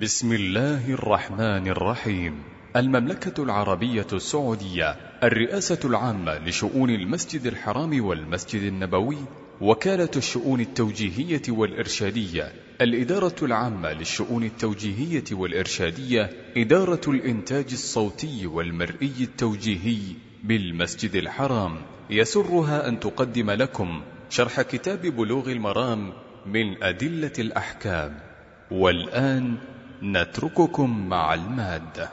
بسم الله الرحمن الرحيم. المملكة العربية السعودية، الرئاسة العامة لشؤون المسجد الحرام والمسجد النبوي، وكالة الشؤون التوجيهية والإرشادية، الإدارة العامة للشؤون التوجيهية والإرشادية، إدارة الإنتاج الصوتي والمرئي التوجيهي بالمسجد الحرام، يسرها أن تقدم لكم شرح كتاب بلوغ المرام من أدلة الأحكام. والآن نترككم مع المادة.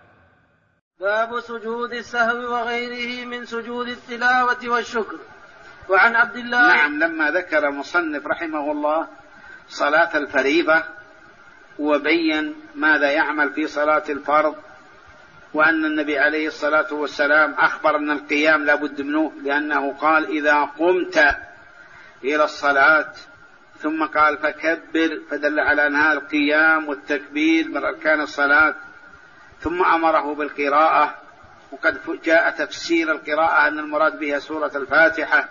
باب سجود السهو وغيره من سجود التلاوة والشكر. وعن عبد الله لما ذكر مصنف رحمه الله صلاة الفريضة وبين ماذا يعمل في صلاة الفرض، وأن النبي عليه الصلاة والسلام أخبر أن القيام لا بد منه، لأنه قال إذا قمت إلى الصلاة، ثم قال فكبر، فدل على أنها القيام والتكبير من أركان الصلاة، ثم أمره بالقراءة، وقد جاء تفسير القراءة أن المراد بها سورة الفاتحة،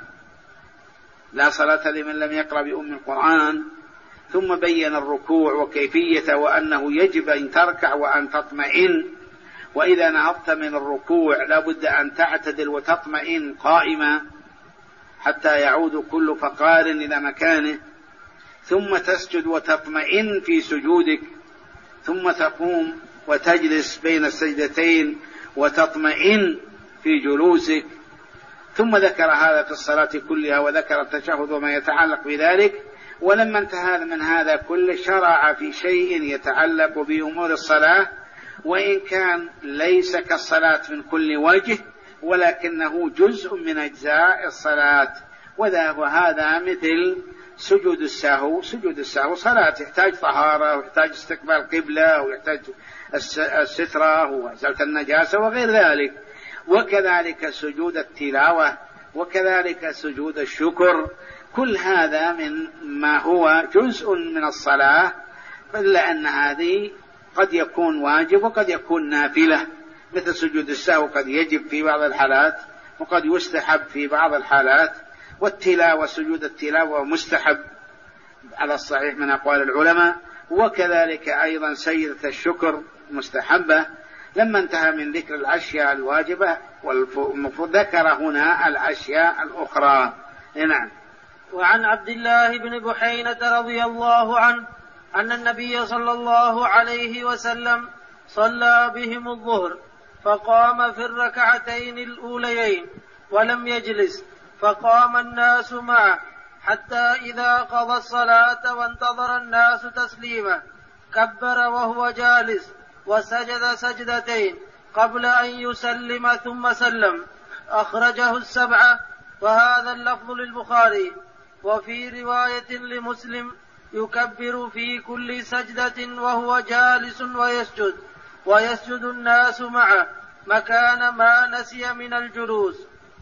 لا صلاة لمن لم يقرأ بأم القرآن، ثم بين الركوع وكيفية، وأنه يجب أن تركع وأن تطمئن، وإذا نهضت من الركوع لا بد أن تعتدل وتطمئن قائما حتى يعود كل فقار إلى مكانه، ثم تسجد وتطمئن في سجودك، ثم تقوم وتجلس بين السجدتين وتطمئن في جلوسك، ثم ذكر هذا في الصلاة كلها، وذكر التشهد وما يتعلق بذلك. ولما انتهى من هذا كله شرع في شيء يتعلق بأمور الصلاة، وإن كان ليس كالصلاة من كل وجه، ولكنه جزء من أجزاء الصلاة، وهذا مثل سجود السهو. سجود السهو صلاة يحتاج طهارة، ويحتاج استقبال قبلة، ويحتاج السترة وإزالة النجاسة وغير ذلك، وكذلك سجود التلاوة، وكذلك سجود الشكر، كل هذا من ما هو جزء من الصلاة، إلا أن هذه قد يكون واجب وقد يكون نافلة، مثل سجود السهو قد يجب في بعض الحالات وقد يستحب في بعض الحالات، والتلاوة سجود التلاوة مستحب على الصحيح من أقوال العلماء، وكذلك أيضا سجدة الشكر مستحبة. لما انتهى من ذكر الأشياء الواجبة ذكر هنا الأشياء الأخرى. نعم. وعن عبد الله بن بحينة رضي الله عنه أن النبي صلى الله عليه وسلم صلى بهم الظهر، فقام في الركعتين الأوليين ولم يجلس، فقام الناس معه حتى إذا قضى الصلاة وانتظر الناس تسليمه كبر وهو جالس، وسجد سجدتين قبل أن يسلم ثم سلم. أخرجه السبعة، وهذا اللفظ للبخاري. وفي رواية لمسلم يكبر في كل سجدة وهو جالس ويسجد الناس معه مكان ما نسي من الجلوس.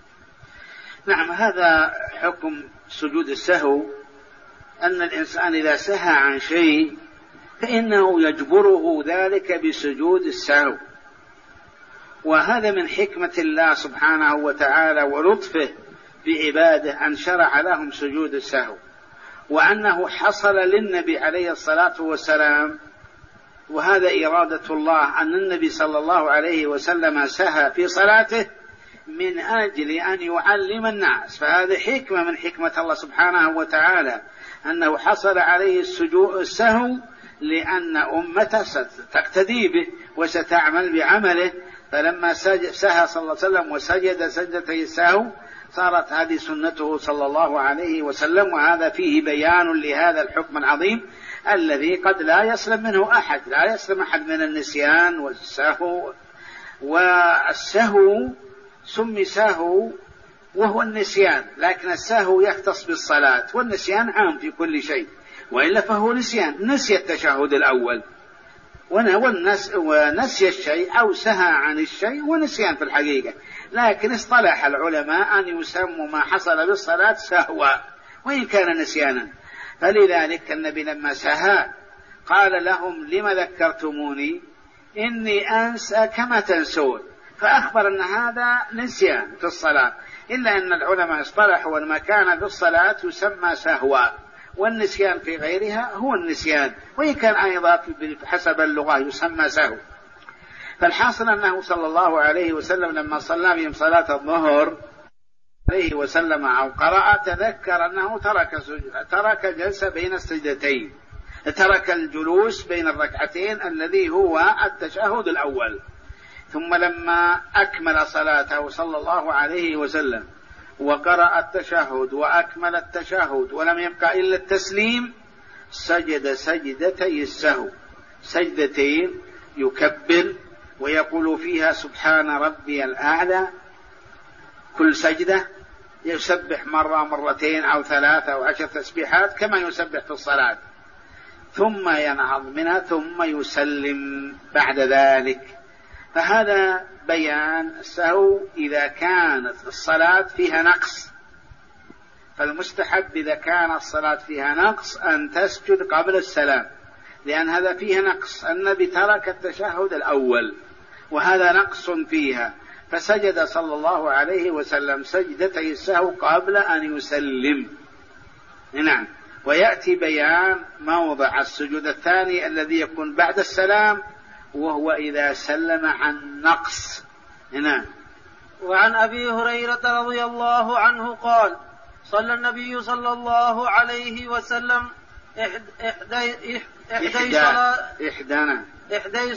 نعم، هذا حكم سجود السهو، أن الإنسان إذا سهى عن شيء فإنه يجبره ذلك بسجود السهو، وهذا من حكمة الله سبحانه وتعالى ولطفه بعباده أن شرع لهم سجود السهو، وأنه حصل للنبي عليه الصلاة والسلام، وهذا إرادة الله، أن النبي صلى الله عليه وسلم سهى في صلاته من أجل أن يعلم الناس، فهذه حكمة من حكمة الله سبحانه وتعالى أنه حصل عليه السهو، لأن أمته ستقتدي به وستعمل بعمله. فلما سهى صلى الله عليه وسلم وسجد سجدتي السهو صارت هذه سنته صلى الله عليه وسلم، وهذا فيه بيان لهذا الحكم العظيم الذي قد لا يسلم منه أحد، لا يسلم أحد من النسيان والسهو. والسهو سمي سهو وهو النسيان، لكن السهو يختص بالصلاة، والنسيان عام في كل شيء، وإلا فهو نسيان، نسي التشهد الأول ونسي الشيء أو سهى عن الشيء ونسيان في الحقيقة، لكن اصطلح العلماء أن يسموا ما حصل بالصلاة سهوا وإن كان نسيانا. فلذلك النبي لما سهى قال لهم لم ذكرتموني إني أنسى كما تنسون، فأخبر أن هذا نسيان في الصلاة، إلا أن العلماء اصطلحوا أن ما كان في الصلاة يسمى سهوا والنسيان في غيرها هو النسيان، وإن كان أيضا حسب اللغة يسمى سهو. فالحاصل أنه صلى الله عليه وسلم لما صلى بهم صلاة الظهر عليه وسلم أو قرأ تذكر أنه ترك جلسة بين السجدتين، ترك الجلوس بين الركعتين الذي هو التشهد الأول. ثم لما أكمل صلاته صلى الله عليه وسلم وقرأ التشهد وأكمل التشهد ولم يبقى إلا التسليم، سجد سجدتي السهو، سجدتين يكبر ويقول فيها سبحان ربي الأعلى، كل سجدة يسبح مرة مرتين أو 3 أو 10 تسبيحات كما يسبح في الصلاة، ثم ينهض منها ثم يسلم بعد ذلك. فهذا بيان السهو إذا كانت الصلاة فيها نقص. فالمستحب إذا كان الصلاة فيها نقص أن تسجد قبل السلام، لأن هذا فيها نقص، النبي ترك التشهد الأول وهذا نقص فيها، فسجد صلى الله عليه وسلم سجدتي السهو قبل أن يسلم. نعم. ويأتي بيان موضع السجود الثاني الذي يكون بعد السلام، وهو إذا سلم عن نقص. نعم. وعن أبي هريرة رضي الله عنه قال: صلى النبي صلى الله عليه وسلم إحدى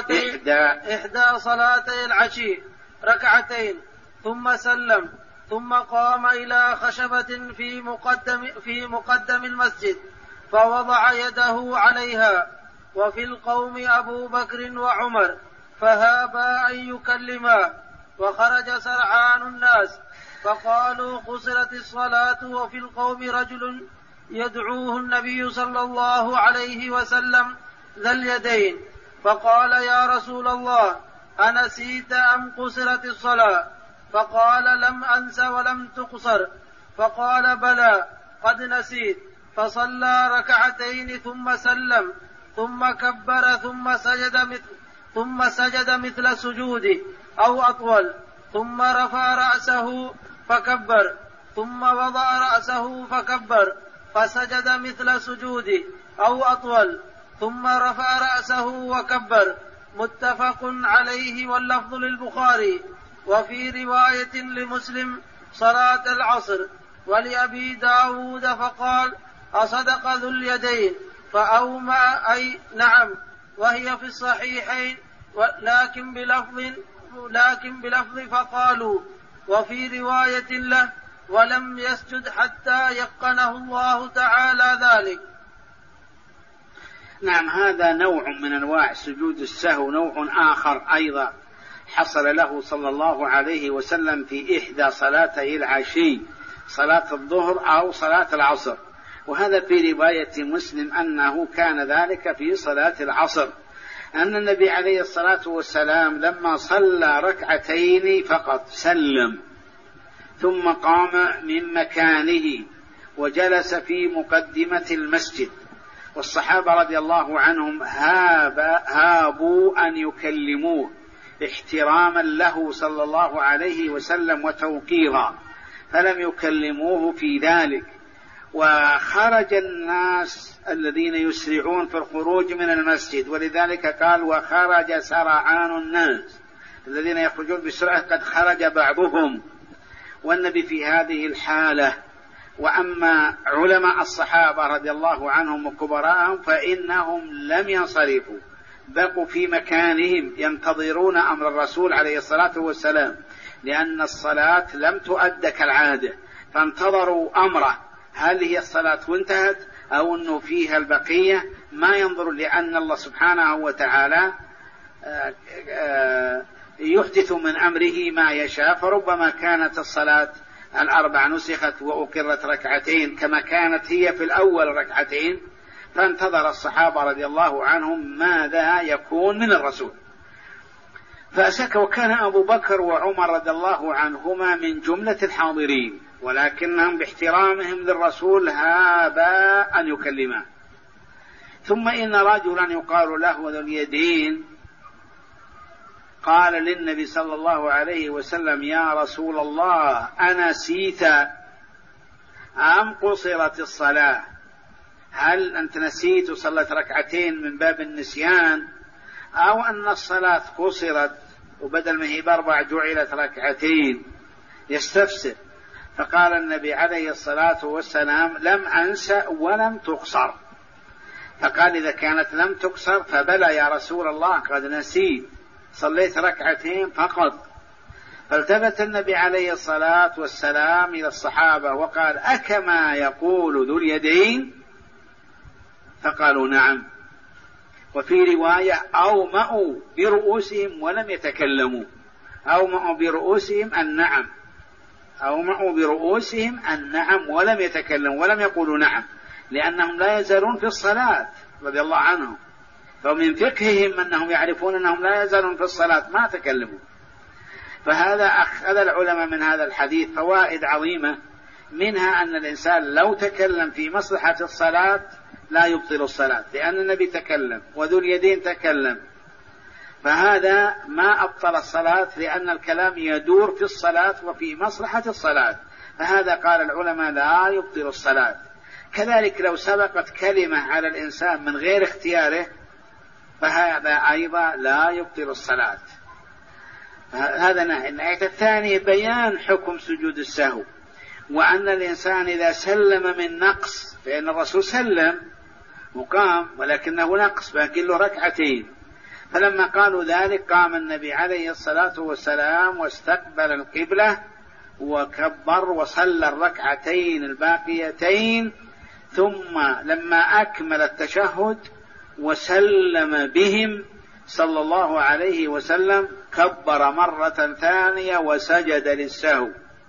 صلاتي العشي ركعتين ثم سلم، ثم قام إلى خشبة في مقدم المسجد فوضع يده عليها، وفي القوم أبو بكر وعمر فهابا أن يكلما، وخرج سرعان الناس فقالوا قصرت الصلاة، وفي القوم رجل يدعوه النبي صلى الله عليه وسلم ذا اليدين، فقال: يا رسول الله أنسيت أم قصرت الصلاة؟ فقال: لم أنس ولم تقصر. فقال: بلى قد نسيت. فصلى ركعتين ثم سلم، ثم كبر ثم سجد مثل سجوده أو أطول، ثم رفع رأسه فكبر، ثم وضع رأسه فكبر، فسجد مثل سجوده أو أطول، ثم رفع رأسه وكبر. متفق عليه واللفظ للبخاري. وفي رواية لمسلم صلاة العصر. ولأبي داود فقال: أصدق ذو اليدين؟ فأومأ أي نعم، وهي في الصحيحين، لكن بلفظ فقالوا. وفي رواية له: ولم يسجد حتى يقنه الله تعالى ذلك. نعم. هذا نوع من أنواع سجود السهو، نوع آخر أيضا حصل له صلى الله عليه وسلم في إحدى صلاتي العشي، صلاة الظهر أو صلاة العصر. وهذا في رواية مسلم أنه كان ذلك في صلاة العصر، أن النبي عليه الصلاة والسلام لما صلى ركعتين فقط سلم، ثم قام من مكانه وجلس في مقدمة المسجد، والصحابة رضي الله عنهم هابوا أن يكلموه احتراما له صلى الله عليه وسلم وتوقيرا، فلم يكلموه في ذلك. وخرج الناس الذين يسرعون في الخروج من المسجد، ولذلك قال: وخرج سرعان الناس، الذين يخرجون بسرعة قد خرج بعضهم، والنبي في هذه الحالة. وأما علماء الصحابة رضي الله عنهم وكبراءهم فإنهم لم ينصرفوا، بقوا في مكانهم ينتظرون أمر الرسول عليه الصلاة والسلام، لأن الصلاة لم تؤد كالعادة، فانتظروا أمره، هل هي الصلاة وانتهت أو أنه فيها البقية، ما ينظر، لأن الله سبحانه وتعالى يحدث من أمره ما يشاء. فربما كانت الصلاة 4 نسخت وأقرت ركعتين كما كانت هي في الأول ركعتين، فانتظر الصحابة رضي الله عنهم ماذا يكون من الرسول فأسك. وكان أبو بكر وعمر رضي الله عنهما من جملة الحاضرين، ولكنهم باحترامهم للرسول هابا أن يكلما. ثم إن رجلا يقال له ذو اليدين قال للنبي صلى الله عليه وسلم: يا رسول الله أنسيت أم قصرت الصلاة؟ هل أنت نسيت وصلت ركعتين من باب النسيان، أو أن الصلاة قصرت وبدل ما هي ب4 جعلت ركعتين؟ يستفسر. فقال النبي عليه الصلاة والسلام: لم أنسى ولم تقصر. فقال: إذا كانت لم تقصر فبلى يا رسول الله، قد نسيت، صليت ركعتين فقط. فالتفت النبي عليه الصلاة والسلام إلى الصحابة وقال: أكما يقول ذو اليدين؟ فقالوا: نعم. وفي رواية: أومأوا برؤوسهم ولم يتكلموا. أومأوا برؤوسهم النعم، أومأوا برؤوسهم النعم ولم يتكلموا، ولم يقولوا نعم، لأنهم لا يزالون في الصلاة رضي الله عنهم، فمن فقههم أنهم يعرفون أنهم لا يزالون في الصلاة، ما تكلموا. فهذا أخذ العلماء من هذا الحديث فوائد عظيمة، منها أن الإنسان لو تكلم في مصلحة الصلاة لا يبطل الصلاة، لأن النبي تكلم وذو اليدين تكلم، فهذا ما أبطل الصلاة، لأن الكلام يدور في الصلاة وفي مصلحة الصلاة، فهذا قال العلماء لا يبطل الصلاة. كذلك لو سبقت كلمة على الإنسان من غير اختياره فهذا أيضا لا يبطل الصلاة. هذا الناحية الثانية بيان حكم سجود السهو، وأن الإنسان إذا سلم من نقص، فإن الرسول سلم وقام ولكنه نقص باقي له ركعتين، فلما قالوا ذلك قام النبي عليه الصلاة والسلام واستقبل القبلة وكبر وصلى الركعتين الباقيتين، ثم لما أكمل التشهد وسلم بهم صلى الله عليه وسلم كبر مرة ثانية وسجد للسهو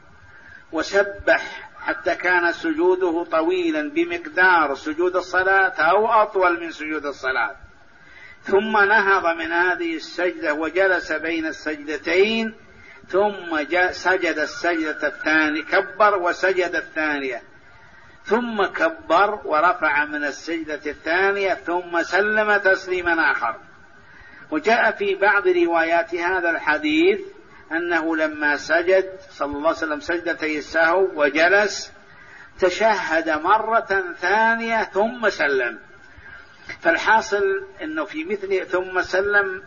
وسبح حتى كان سجوده طويلا بمقدار سجود الصلاة أو أطول من سجود الصلاة، ثم نهض من هذه السجدة وجلس بين السجدتين، ثم سجد السجدة الثانية، كبر وسجد الثانية، ثم كبر ورفع من السجدة الثانية، ثم سلم تسليما آخر. وجاء في بعض روايات هذا الحديث أنه لما سجد صلى الله عليه وسلم سجدتي السهو وجلس تشهد مرة ثانية ثم سلم. فالحاصل أنه في مثل ثم سلم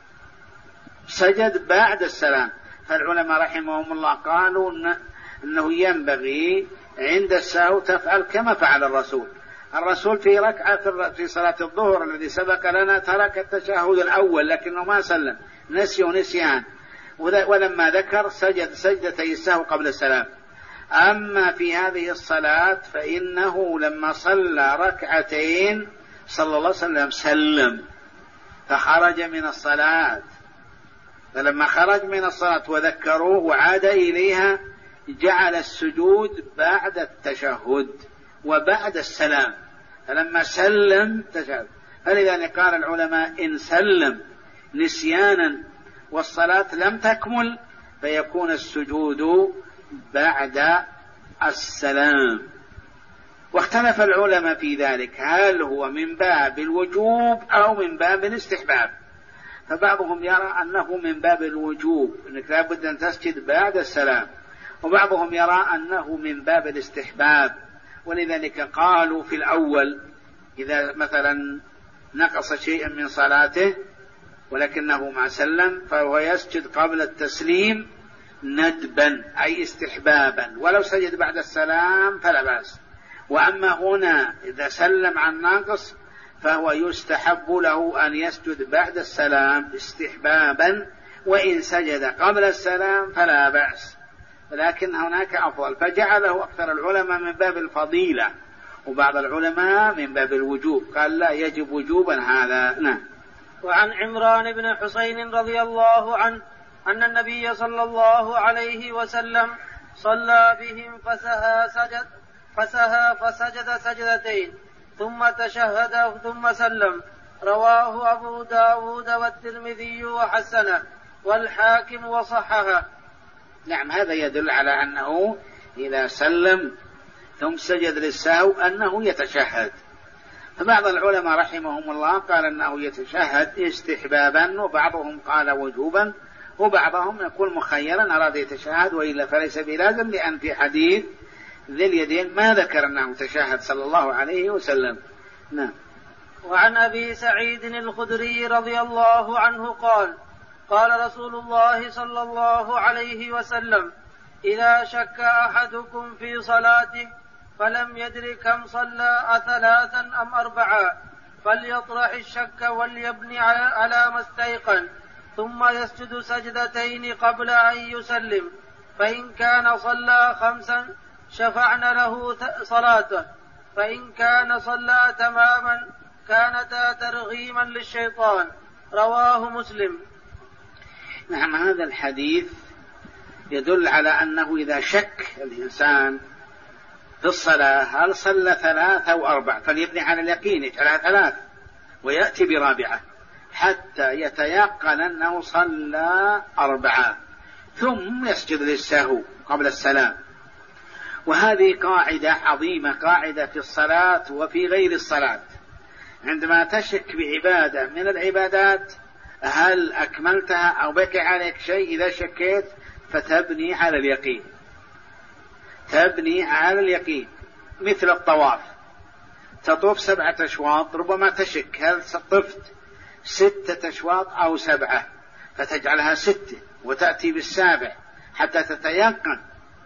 سجد بعد السلام. فالعلماء رحمهم الله قالوا أنه ينبغي عند السهو تفعل كما فعل الرسول. الرسول في ركعة في صلاة الظهر الذي سبق لنا ترك التشهد الأول لكنه ما سلم، نسي ونسيان، ولما ذكر سجد سجدتي السهو قبل السلام. أما في هذه الصلاة فإنه لما صلى ركعتين صلى الله عليه وسلم سلم فخرج من الصلاة، فلما خرج من الصلاة وذكروه وعاد إليها جعل السجود بعد التشهد وبعد السلام، فلما سلم تشهد. فلذلك قال العلماء إن سلم نسيانا والصلاة لم تكمل فيكون السجود بعد السلام. واختلف العلماء في ذلك هل هو من باب الوجوب أو من باب الاستحباب، فبعضهم يرى أنه من باب الوجوب أنك لا بد أن تسجد بعد السلام، وبعضهم يرى أنه من باب الاستحباب. ولذلك قالوا في الأول إذا مثلا نقص شيئا من صلاته ولكنه ما سلم فهو يسجد قبل التسليم ندبا أي استحبابا، ولو سجد بعد السلام فلا بأس. وأما هنا إذا سلم عن ناقص فهو يستحب له أن يسجد بعد السلام استحبابا، وإن سجد قبل السلام فلا بأس، لكن هناك أفضل، فجعله أكثر العلماء من باب الفضيلة وبعض العلماء من باب الوجوب، قال لا يجب وجوبا هذا. نعم. وعن عمران بن حسين رضي الله عنه أن النبي صلى الله عليه وسلم صلى بهم فسهى فسجد سجدتين ثم تشهد ثم سلم، رواه أبو داود والترمذي وحسنه والحاكم وصححه. نعم، هذا يدل على أنه إذا سلم ثم سجد للسهو أنه يتشهد. فبعض العلماء رحمهم الله قال أنه يتشهد استحبابا، وبعضهم قال وجوبا، وبعضهم يقول مخيرا أراد يتشهد وإلا فليس بلازم، لأن في حديث ذي اليدين ما ذكر أنه تشهد صلى الله عليه وسلم. نعم. وعن أبي سعيد الخدري رضي الله عنه قال قال رسول الله صلى الله عليه وسلم إذا شك أحدكم في صلاته فلم يدر كم صلى 3 أم 4 فليطرح الشك وليبني على ما استيقن ثم يسجد سجدتين قبل أن يسلم فإن كان صلى 5 شفعنا له صلاته فإن كان صلى تماما كانتا ترغيما للشيطان. رواه مسلم. نعم. هذا الحديث يدل على أنه إذا شك الإنسان في الصلاة هل صلى 3 أو 4 فليبني على اليقين يجعلها 3 ويأتي ب4 حتى يتيقن أنه صلى 4 ثم يسجد للسهو قبل السلام. وهذه قاعدة عظيمة، قاعدة في الصلاة وفي غير الصلاة. عندما تشك بعبادة من العبادات هل أكملتها أو بقي عليك شيء، إذا شكيت فتبني على اليقين، تبني على اليقين. مثل الطواف، تطوف 7 أشواط ربما تشك هل طفت 6 أشواط أو 7، فتجعلها 6 وتأتي بال7 حتى تتيقن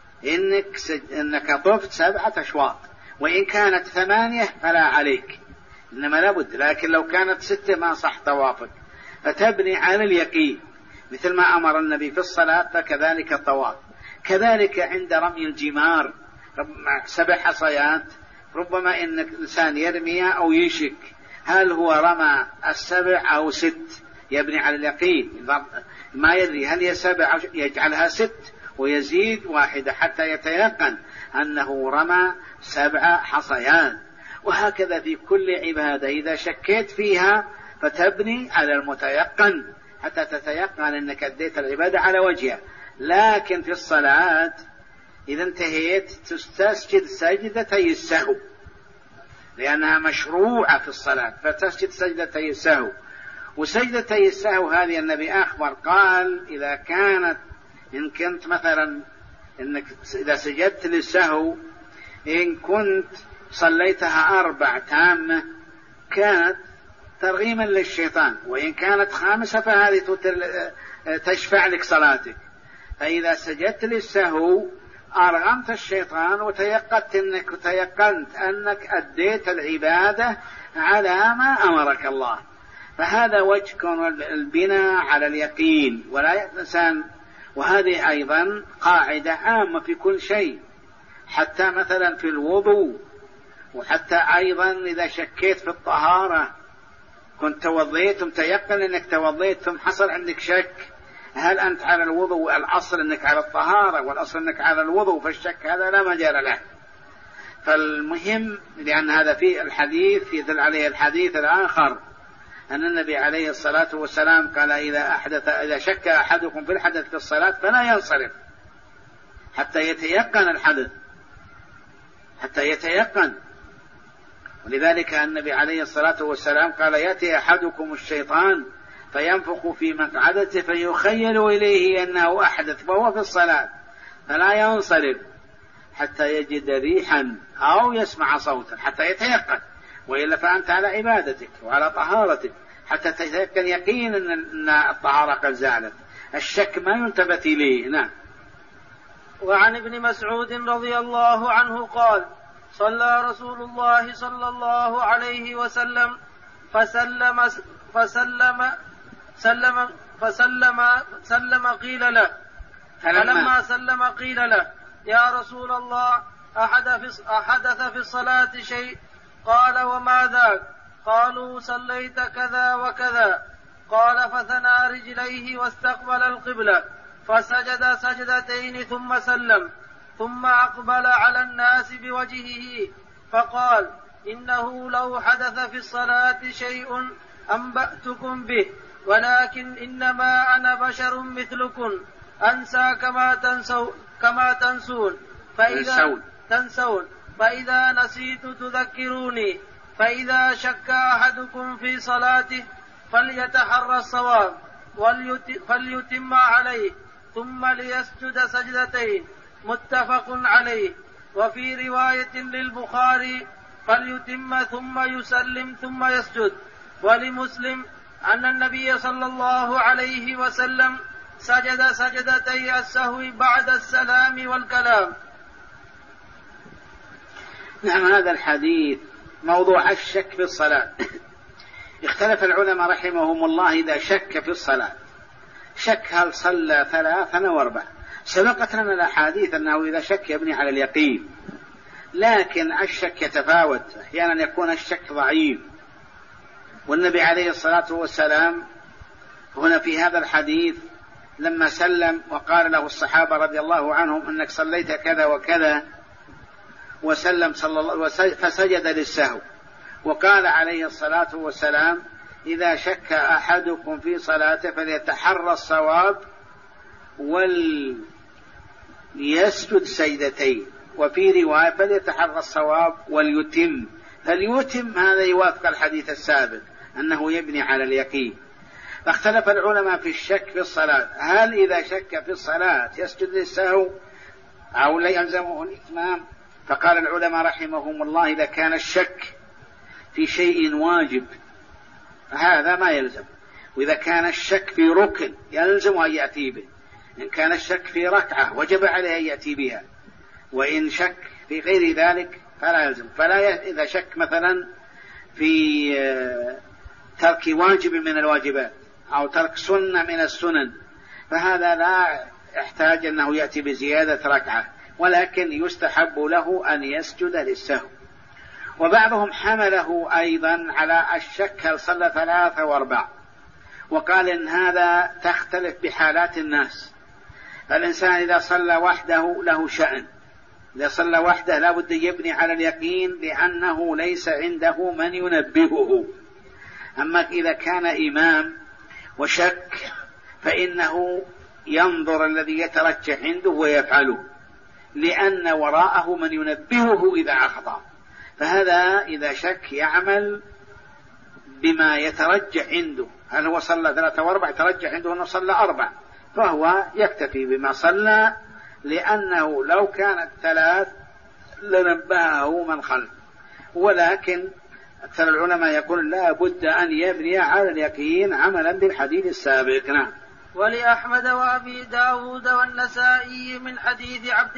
إنك طفت 7 أشواط. وإن كانت 8 فلا عليك، إنما لابد. لكن لو كانت 6 ما صح طوافك، فتبني على اليقين مثل ما أمر النبي في الصلاة، فكذلك الطواف. كذلك عند رمي الجمار 7 حصيات، ربما إن الإنسان يرميها أو يشك هل هو رمى 7 أو 6، يبني على اليقين. ما يدري هل هي 7 يجعلها 6 ويزيد 1 حتى يتيقن أنه رمى 7 حصيات. وهكذا في كل عبادة إذا شكيت فيها فتبني على المتيقن حتى تتيقن أنك أديت العبادة على وجهها. لكن في الصلاة إذا انتهيت تسجد سجدتي السهو لأنها مشروعة في الصلاة، فتسجد سجدتي السهو. وسجدتي السهو هذه النبي أخبر قال إذا كانت إن كنت مثلا إنك إذا سجدت للسهو إن كنت صليتها 4 تامة كانت ترغيما للشيطان، وإن كانت 5 فهذه تشفع لك صلاتك. فإذا سجدت للسهو أرغمت الشيطان وتيقنت أنك أديت العبادة على ما أمرك الله. فهذا وجه كون البناء على اليقين ولا الإنسان. وهذه أيضا قاعدة عامة في كل شيء، حتى مثلا في الوضوء، وحتى أيضا إذا شكيت في الطهارة، كنت توضيت متيقن أنك توضيت ثم حصل عندك شك هل أنت على الوضوء، الأصل أنك على الطهارة والأصل أنك على الوضوء، فالشك هذا لا مجال له. فالمهم لأن هذا في الحديث يدل عليه الحديث الآخر أن النبي عليه الصلاة والسلام قال إذا شك أحدكم في الحدث في الصلاة فلا ينصرف حتى يتيقن الحدث، حتى يتيقن. ولذلك النبي عليه الصلاة والسلام قال يأتي أحدكم الشيطان فينفخ في مقعدته فيخيل إليه أنه أحدث وهو في الصلاة، فلا ينصرف حتى يجد ريحا أو يسمع صوتا حتى يتيقن، وإلا فأنت على عبادتك وعلى طهارتك حتى تتيقن يقين أن الطهارة قد زالت. الشك ما ينتبه إليه. نعم. وعن ابن مسعود رضي الله عنه قال صلى رسول الله صلى الله عليه وسلم فسلم قيل له فلما سلم قيل له يا رسول الله أحدث في الصلاة شيء؟ قال وما ذاك؟ قالوا صليت كذا وكذا. قال فثنى رجليه واستقبل القبلة فسجد سجدتين ثم سلم، ثم أقبل على الناس بوجهه فقال إنه لو حدث في الصلاة شيء أنبأتكم به، ولكن إنما أنا بشر مثلكم أنسى كما تنسون فإذا نسيت تذكروني. فإذا شك أحدكم في صلاته فليتحرى الصواب فليتم عليه ثم ليسجد سجدتين. متفق عليه. وفي رواية للبخاري فليتم ثم يسلم ثم يسجد. ولمسلم أن النبي صلى الله عليه وسلم سجد سجدتي السهو بعد السلام والكلام. نعم، هذا الحديث موضوع الشك في الصلاة. اختلف العلماء رحمهم الله إذا شك في الصلاة، شك هل صلى 3 أو 4. سبقت لنا الأحاديث أنه إذا شك يبني على اليقين، لكن الشك يتفاوت، أحيانا يكون الشك ضعيف. والنبي عليه الصلاة والسلام هنا في هذا الحديث لما سلم وقال له الصحابة رضي الله عنهم أنك صليت كذا وكذا وسلم فسجد للسهو، وقال عليه الصلاة والسلام إذا شك أحدكم في صلاته فليتحرى الصواب وليسجد سجدتين، وفي رواية فليتحرى الصواب وليتم. فليتم هذا يوافق الحديث السابق أنه يبني على اليقين. فاختلف العلماء في الشك في الصلاة، هل إذا شك في الصلاة يسجد للسهو أو لا يلزمه الإتمام؟ فقال العلماء رحمهم الله إذا كان الشك في شيء واجب هذا ما يلزم، وإذا كان الشك في ركن يلزم أن يأتي به. إن كان الشك في ركعة وجب عليه أن يأتي بها، وإن شك في غير ذلك فلا يلزم. إذا شك مثلا في ترك واجب من الواجبات أو ترك سنة من السنن فهذا لا يحتاج أنه يأتي بزيادة ركعة، ولكن يستحب له أن يسجد للسهو. وبعضهم حمله أيضا على الشك هل صلى 3 أو 4، وقال إن هذا تختلف بحالات الناس. فالإنسان إذا صلى وحده له شأن، إذا صلى وحده لا بد يبني على اليقين لأنه ليس عنده من ينبهه. أما إذا كان إمام وشك فإنه ينظر الذي يترجح عنده ويفعله، لأن وراءه من ينبهه إذا أخطأ. فهذا إذا شك يعمل بما يترجح عنده، هل هو صلى 3 أو 4 يترجح عنده أنه صلى 4، فهو يكتفي بما صلى، لأنه لو كانت 3 لنبهه من خلف. ولكن أكثر العلماء يقول لا بد أن يبني على اليقين عملا بالحديث السابق. نعم. ولأحمد وأبي داود والنسائي من حديث عبد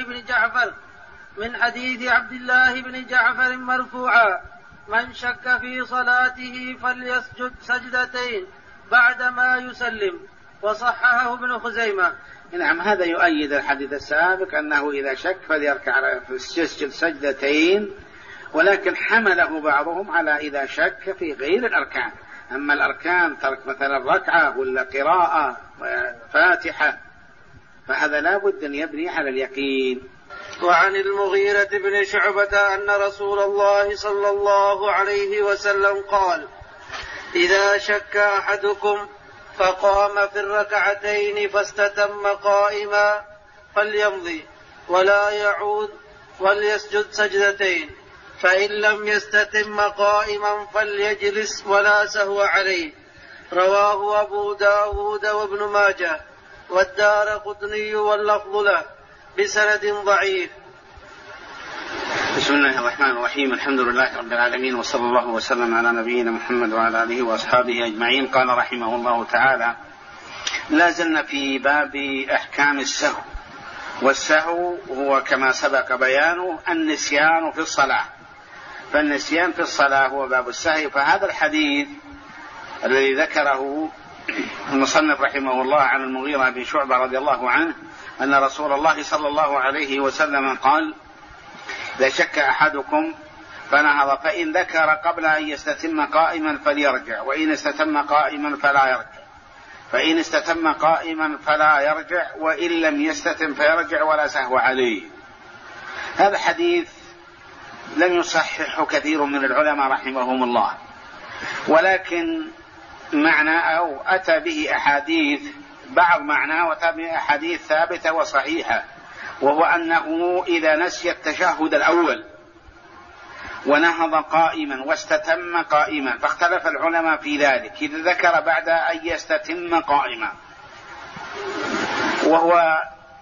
الله بن جعفر مرفوعا من شك في صلاته فليسجد سجدتين بعدما يسلم، وصححه ابن خزيمة. نعم، هذا يؤيد الحديث السابق أنه إذا شك فليركع يسجد سجدتين، ولكن حمله بعضهم على إذا شك في غير الأركان. أما الأركان ترك مثلا ركعة ولا قراءة فاتحة فهذا لا بد أن يبني على اليقين. وعن المغيرة بن شعبة أن رسول الله صلى الله عليه وسلم قال إذا شك أحدكم فقام في الركعتين فاستتم قائما فليمضي ولا يعود وليسجد سجدتين، فإن لم يستتم قائما فليجلس ولا سهو عليه. رواه أبو داود وابن ماجه والدارقطني واللفظ له بسند ضعيف. بسم الله الرحمن الرحيم، الحمد لله رب العالمين، وصلى الله وسلم على نبينا محمد وعلى آله وأصحابه أجمعين. قال رحمه الله تعالى: لا زلنا في باب أحكام السهو. والسهو هو كما سبق بيانه النسيان في الصلاة، فالنسيان في الصلاة هو باب السهو. فهذا الحديث الذي ذكره المصنف رحمه الله عن المغيرة بن شعبة رضي الله عنه أن رسول الله صلى الله عليه وسلم قال: إذا شك أحدكم فنهض فإن ذكر قبل أن يستتم قائما فليرجع، وإن استتم قائما فلا يرجع، فإن استتم قائما فلا يرجع، وإن لم يستتم فيرجع ولا سهو عليه. هذا حديث لم يصححه كثير من العلماء رحمهم الله، ولكن معنى أو أتى به أحاديث بعض معناه وأتى به أحاديث ثابتة وصحيحة، وهو أنه إذا نسي التشهد الأول ونهض قائما واستتم قائما، فاختلف العلماء في ذلك إذا ذكر بعد أن يستتم قائما، وهو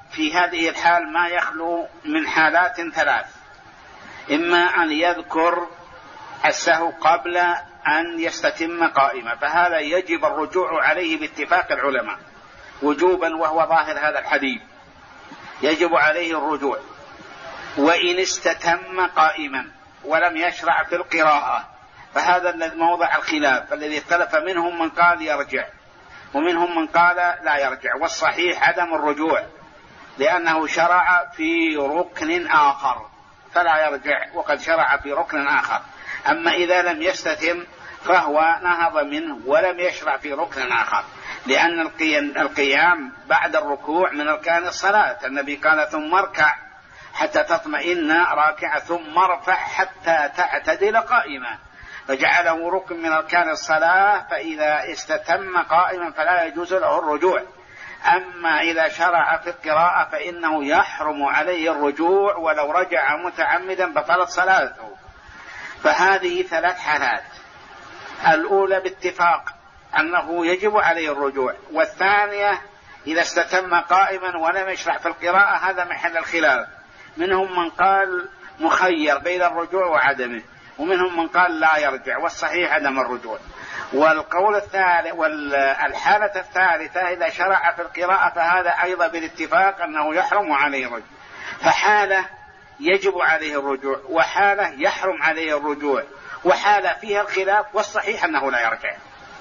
في هذه الحال ما يخلو من حالات ثلاث: إما أن يذكر السهو قبل أن يستتم قائما، فهذا يجب الرجوع عليه باتفاق العلماء وجوبا، وهو ظاهر هذا الحديث، يجب عليه الرجوع. وإن استتم قائما ولم يشرع في القراءة فهذا الذي موضع الخلاف، الذي اختلف منهم من قال يرجع ومنهم من قال لا يرجع، والصحيح عدم الرجوع لأنه شرع في ركن آخر فلا يرجع وقد شرع في ركن آخر. أما إذا لم يستتم فهو نهض منه ولم يشرع في ركن آخر، لأن القيام بعد الركوع من أركان الصلاة. النبي قال ثم اركع حتى تطمئن راكعا ثم ارفع حتى تعتدل قائما، فجعله ركن من أركان الصلاة، فإذا استتم قائما فلا يجوز له الرجوع. أما إذا شرع في القراءة فإنه يحرم عليه الرجوع، ولو رجع متعمدا بطلت صلاته. فهذه ثلاث حالات: الأولى باتفاق أنه يجب عليه الرجوع، والثانية إذا استتم قائما ولم يشرع في القراءة، هذا محل الخلاف، منهم من قال مخير بين الرجوع وعدمه، ومنهم من قال لا يرجع، والصحيح عدم الرجوع. والقول الثالث والحالة الثالثة إذا شرع في القراءة فهذا أيضا بالاتفاق أنه يحرم عليه الرجوع، فحالة يجب عليه الرجوع وحالة يحرم عليه الرجوع وحالة فيها الخلاف، والصحيح أنه لا يرجع.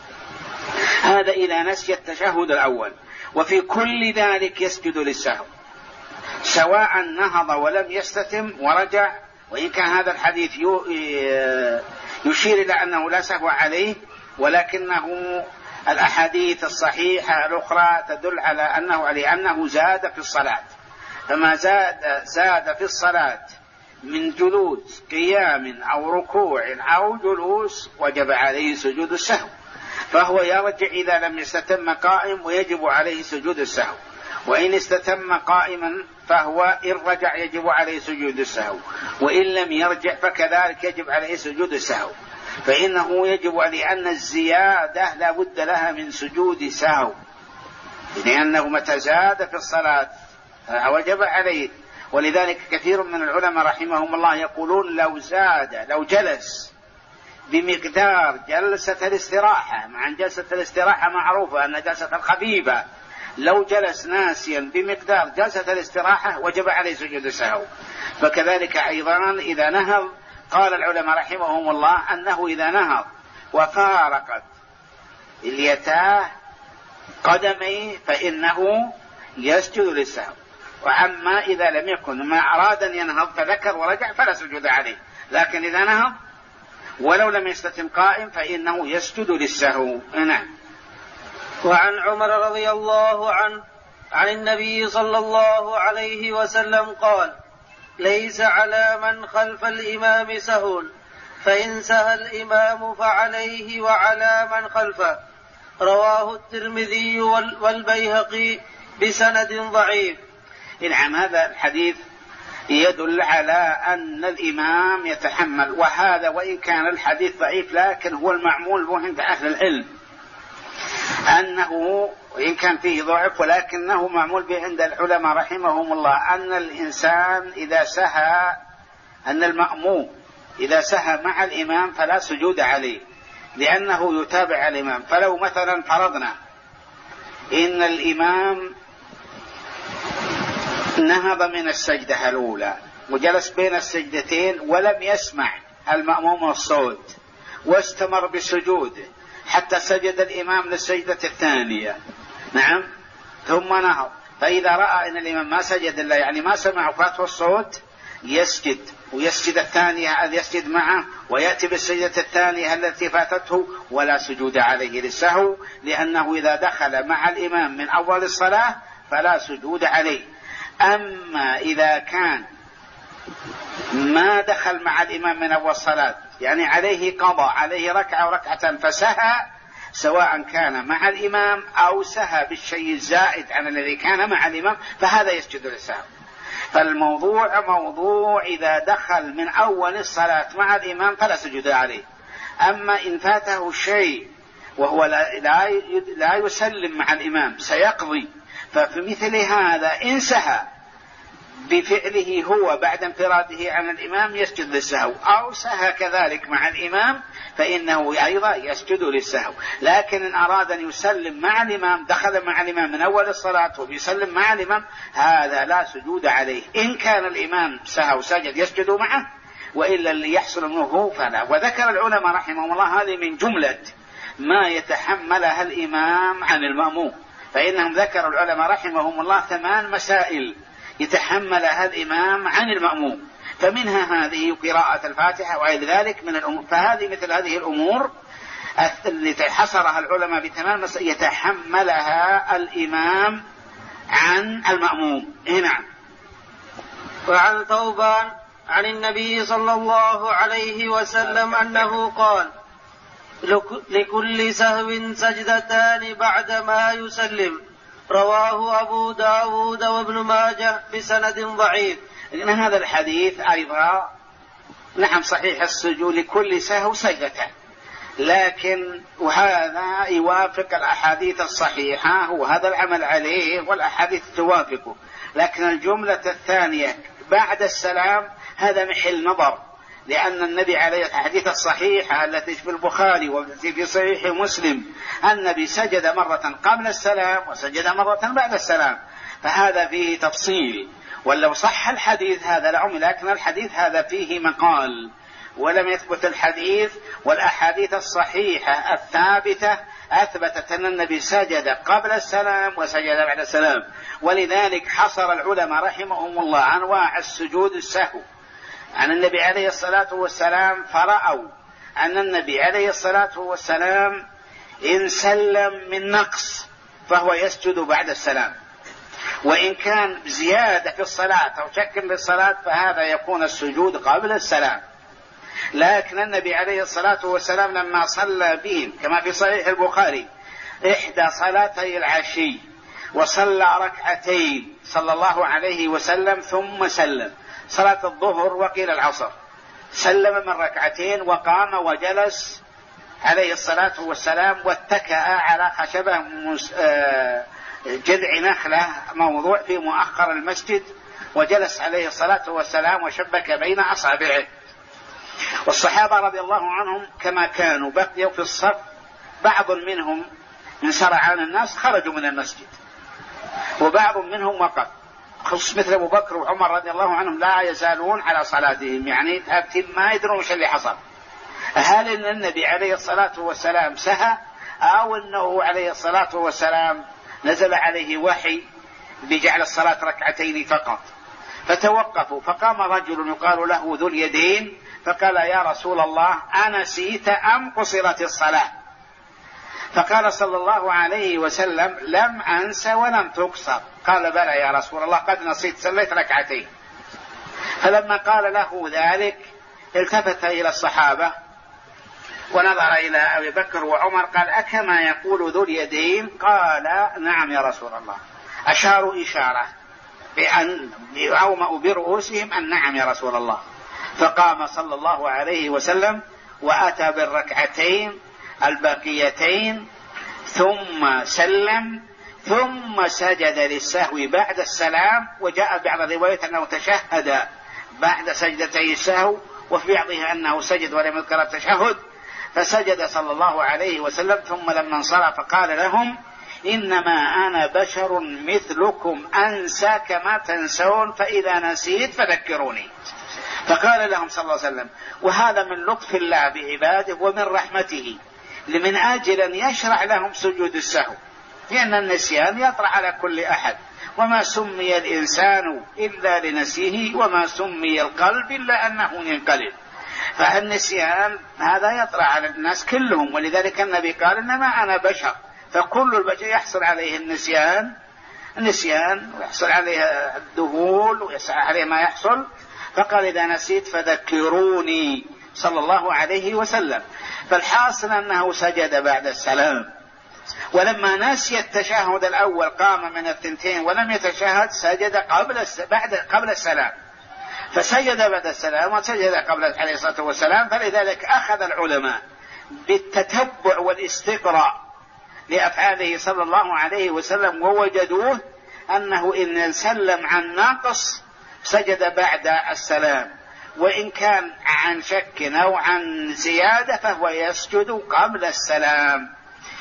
هذا إذا نسي التشهد الأول، وفي كل ذلك يسجد للسهو سواء نهض ولم يستتم ورجع، وإن كان هذا الحديث يشير إلى أنه لا سهو عليه، ولكنه الأحاديث الصحيحة الأخرى تدل على لأنه زاد في الصلاة، فما زاد في الصلاة من جلوس قيام أو ركوع أو جلوس وجب عليه سجود السهو، فهو يرجع إذا لم يستتم قائم ويجب عليه سجود السهو، وإن استتم قائما فهو إن رجع يجب عليه سجود السهو، وإن لم يرجع فكذلك يجب عليه سجود السهو، فإنه يجب لأن الزيادة لا بد لها من سجود سهو، لأنه متى زاد في الصلاة وجب عليه. ولذلك كثير من العلماء رحمهم الله يقولون لو جلس بمقدار جلسة الاستراحة، مع جلسة الاستراحة معروفة أن جلسة الخفيفة، لو جلس ناسيا بمقدار جلسة الاستراحة وجب عليه سجود السهو. فكذلك أيضا إذا نهض، قال العلماء رحمهم الله أنه إذا نهض وفارقت اليتاه قدميه فإنه يسجد للسهو، وعما إذا لم يكن ما أراد أن ينهض فذكر ورجع فلا سجود عليه، لكن إذا نهض ولو لم يستتم قائم فإنه يسجد للسهو. نعم. وعن عمر رضي الله عنه عن النبي صلى الله عليه وسلم قال: ليس على من خلف الإمام سهو، فإن سهى الإمام فعليه وعلى من خلفه. رواه الترمذي والبيهقي بسند ضعيف. نعم، هذا الحديث يدل على أن الإمام يتحمل، وهذا وإن كان الحديث ضعيف لكن هو المعمول به عند أهل العلم، أنه وإن كان فيه ضعف ولكنه معمول به عند العلماء رحمهم الله، أن الإنسان إذا سهى، أن المأموم إذا سهى مع الإمام فلا سجود عليه لأنه يتابع الإمام. فلو مثلا فرضنا إن الإمام نهض من السجدة الأولى وجلس بين السجدتين ولم يسمع المأموم الصوت واستمر بسجوده حتى سجد الإمام للسجدة الثانية، نعم، ثم نهض، فإذا رأى أن الإمام ما سجد إلا يعني ما سمع فاته الصوت يسجد، ويسجد الثانية أن يسجد معه، ويأتي بالسجدة الثانية التي فاتته، ولا سجود عليه للسهو، لأنه إذا دخل مع الإمام من أول الصلاة فلا سجود عليه. أما إذا كان ما دخل مع الإمام من أول الصلاة، يعني عليه قضاء، عليه ركعة وركعتان فسهى، سواء كان مع الإمام أو سهى بالشيء الزائد عن الذي كان مع الإمام، فهذا يسجد للسهو. فالموضوع موضوع إذا دخل من أول الصلاة مع الإمام فلا سجود عليه. أما إن فاته شيء وهو لا يسلم مع الإمام سيقضي. ففي مثل هذا إن سهى بفعله هو بعد انفراده عن الإمام يسجد للسهو، أو سهى كذلك مع الإمام فإنه أيضا يسجد للسهو. لكن إن أراد أن يسلم مع الإمام، دخل مع الإمام من أول الصلاة وبيسلم مع الإمام، هذا لا سجود عليه. إن كان الإمام سهى سجد يسجد معه، وإلا اللي يحصل منه فلا. وذكر العلماء رحمهم الله هذه من جملة ما يتحملها الإمام عن المأموم، فإنهم ذكروا العلماء رحمهم الله 8 مسائل يتحملها الإمام عن المأموم، فمنها هذه قراءة الفاتحة وغير ذلك من الأمور. فهذه مثل هذه الأمور التي حصرها العلماء ب8 مسائل يتحملها الإمام عن المأموم. نعم. وعن ثوبان عن النبي صلى الله عليه وسلم أنه قال: لكل سهو سجدتان بعدما يسلم. رواه أبو داود وابن ماجه بسند ضعيف. إن هذا الحديث أيضا نعم صحيح، السجود لكل سهو سجدتان، لكن وهذا يوافق الأحاديث الصحيحة وهذا العمل عليه والأحاديث توافقه. لكن الجملة الثانية بعد السلام هذا محل نظر، لأن النبي عليه الحديث الصحيحة التي في البخاري والتي في صحيح مسلم النبي سجد مرة قبل السلام وسجد مرة بعد السلام، فهذا فيه تفصيل. ولو صح الحديث هذا لعمل، لكن الحديث هذا فيه مقال ولم يثبت الحديث. والأحاديث الصحيحة الثابتة أثبتت أن النبي سجد قبل السلام وسجد بعد السلام. ولذلك حصر العلماء رحمهم الله أنواع السجود السهو عن النبي عليه الصلاة والسلام، فرأوا أن النبي عليه الصلاة والسلام إن سلم من نقص فهو يسجد بعد السلام، وإن كان زيادة في الصلاة أو شك في الصلاة فهذا يكون السجود قبل السلام. لكن النبي عليه الصلاة والسلام لما صلى بهم كما في صحيح البخاري إحدى صلاتي العشي وصلى ركعتين صلى الله عليه وسلم ثم سلم، صلاة الظهر وقيل العصر، سلم من ركعتين وقام وجلس عليه الصلاة والسلام واتكأ على خشبة جذع نخلة موضوع في مؤخر المسجد، وجلس عليه الصلاة والسلام وشبك بين أصابعه. والصحابة رضي الله عنهم كما كانوا بقيوا في الصف، بعض منهم من سرعان الناس خرجوا من المسجد وبعض منهم وقف، خصوص مثل أبو بكر وعمر رضي الله عنهم لا يزالون على صلاتهم، يعني ما يدرون وش اللي حصل. هل إن النبي عليه الصلاة والسلام سهى أو أنه عليه الصلاة والسلام نزل عليه وحي بجعل الصلاة ركعتين فقط؟ فتوقفوا، فقام رجل يقال له ذو اليدين فقال: يا رسول الله أنسيت أم قصرت الصلاة؟ فقال صلى الله عليه وسلم: لم أنس ولم تقصر. قال: بلى يا رسول الله قد نسيت، صليت ركعتين. فلما قال له ذلك التفت إلى الصحابة ونظر إلى أبي بكر وعمر قال: أكما يقول ذو اليدين؟ قال: نعم يا رسول الله. أشاروا إشارة بأن يعوموا برؤوسهم أن نعم يا رسول الله. فقام صلى الله عليه وسلم وأتى بالركعتين الباقيتين ثم سلم ثم سجد للسهو بعد السلام. وجاء بعض الروايات أنه تشهد بعد سجدتي السهو، وفي بعضها أنه سجد ولم يذكر التشهد، فسجد صلى الله عليه وسلم. ثم لما انصرف قال لهم: إنما أنا بشر مثلكم أنسى كما تنسون، فإذا نسيت فذكروني. فقال لهم صلى الله عليه وسلم، وهذا من لطف الله بعباده ومن رحمته، لمن أجل أن يشرع لهم سجود السهو، لأن النسيان يطرأ على كل أحد، وما سمي الإنسان إلا لنسيه، وما سمي القلب إلا أنه ينقلب. فالنسيان هذا يطرأ على الناس كلهم، ولذلك النبي قال: إنما أنا بشر، فكل البشر يحصل عليه النسيان ويحصل عليه الذهول ويحصل عليه ما يحصل. فقال: إذا نسيت فذكروني صلى الله عليه وسلم. فالحاصل أنه سجد بعد السلام، ولما نسي التشهد الأول قام من الثنتين ولم يتشهد سجد قبل السلام، فسجد بعد السلام وسجد قبل عليه الصلاة والسلام. فلذلك أخذ العلماء بالتتبع والاستقراء لأفعاله صلى الله عليه وسلم، ووجدوه أنه إن سلم عن ناقص سجد بعد السلام، وإن كان عن شك أو عن زيادة فهو يسجد قبل السلام.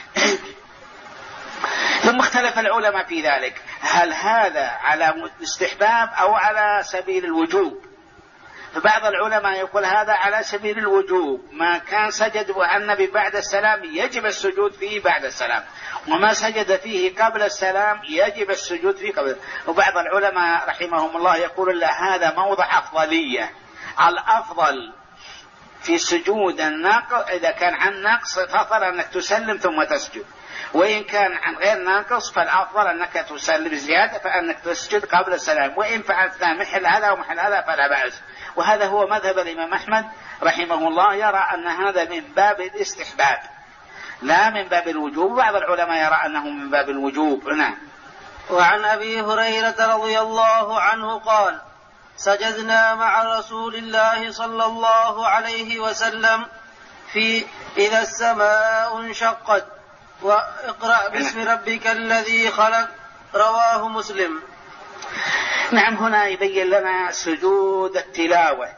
ثم اختلف العلماء في ذلك، هل هذا على استحباب أو على سبيل الوجوب؟ فبعض العلماء يقول هذا على سبيل الوجوب، ما كان سجد النبي بعد السلام يجب السجود فيه بعد السلام، وما سجد فيه قبل السلام يجب السجود فيه قبل. وبعض العلماء رحمهم الله يقول لا، هذا موضع أفضلية، الأفضل في سجود الناقص إذا كان عن نقص فضل أنك تسلم ثم تسجد، وإن كان عن غير ناقص فالأفضل أنك تسلم زيادة فأنك تسجد قبل السلام، وإن فعلت محل هذا ومحل هذا فلا بأس. وهذا هو مذهب الإمام أحمد رحمه الله، يرى أن هذا من باب الاستحباب لا من باب الوجوب، بعض العلماء يرى أنه من باب الوجوب. نعم. وعن أبي هريرة رضي الله عنه قال: سجدنا مع رسول الله صلى الله عليه وسلم في إذا السماء انشقت واقرأ باسم ربك الذي خلق، رواه مسلم. نعم، هنا يبين لنا سجود التلاوة،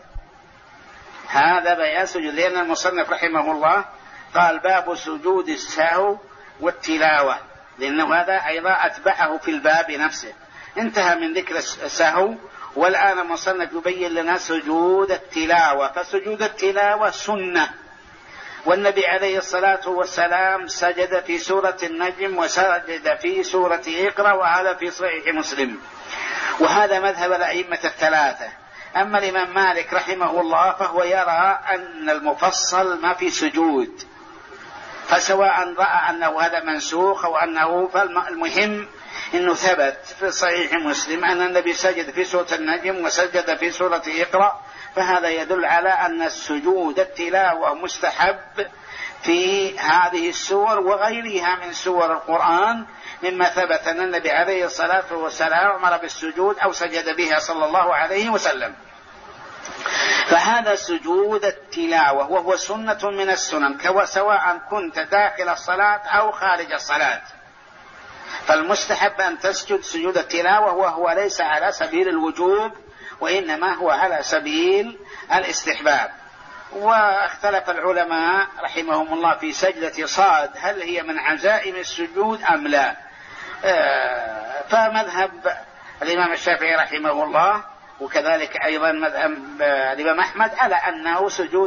هذا بيان سجود، لأن المصنف رحمه الله قال باب سجود السهو والتلاوة، لأنه هذا أيضا أتبعه في الباب نفسه، انتهى من ذكر السهو والآن المصنف يبين لنا سجود التلاوة. فسجود التلاوة سنة، والنبي عليه الصلاة والسلام سجد في سورة النجم وسجد في سورة اقرأ، وهذا في صحيح مسلم، وهذا مذهب الأئمة الثلاثة. أما الإمام مالك رحمه الله فهو يرى أن المفصل ما في سجود، فسواء رأى أنه هذا منسوخ أو أنه، فالمهم إنه ثبت في صحيح مسلم أن النبي سجد في سورة النجم وسجد في سورة اقرأ، فهذا يدل على أن السجود التلاوة مستحب في هذه السور وغيرها من سور القرآن، مما ثبت أن النبي عليه الصلاة والسلام أمر بالسجود أو سجد بها صلى الله عليه وسلم. فهذا سجود التلاوة وهو سنة من السنن، سواء كنت داخل الصلاة أو خارج الصلاة، فالمستحب أن تسجد سجود التلاوة، وهو ليس على سبيل الوجوب وإنما هو على سبيل الاستحباب. واختلف العلماء رحمهم الله في سجدة صاد، هل هي من عزائم السجود أم لا؟ فمذهب الإمام الشافعي رحمه الله وكذلك أيضا مذهب الإمام أحمد على أنه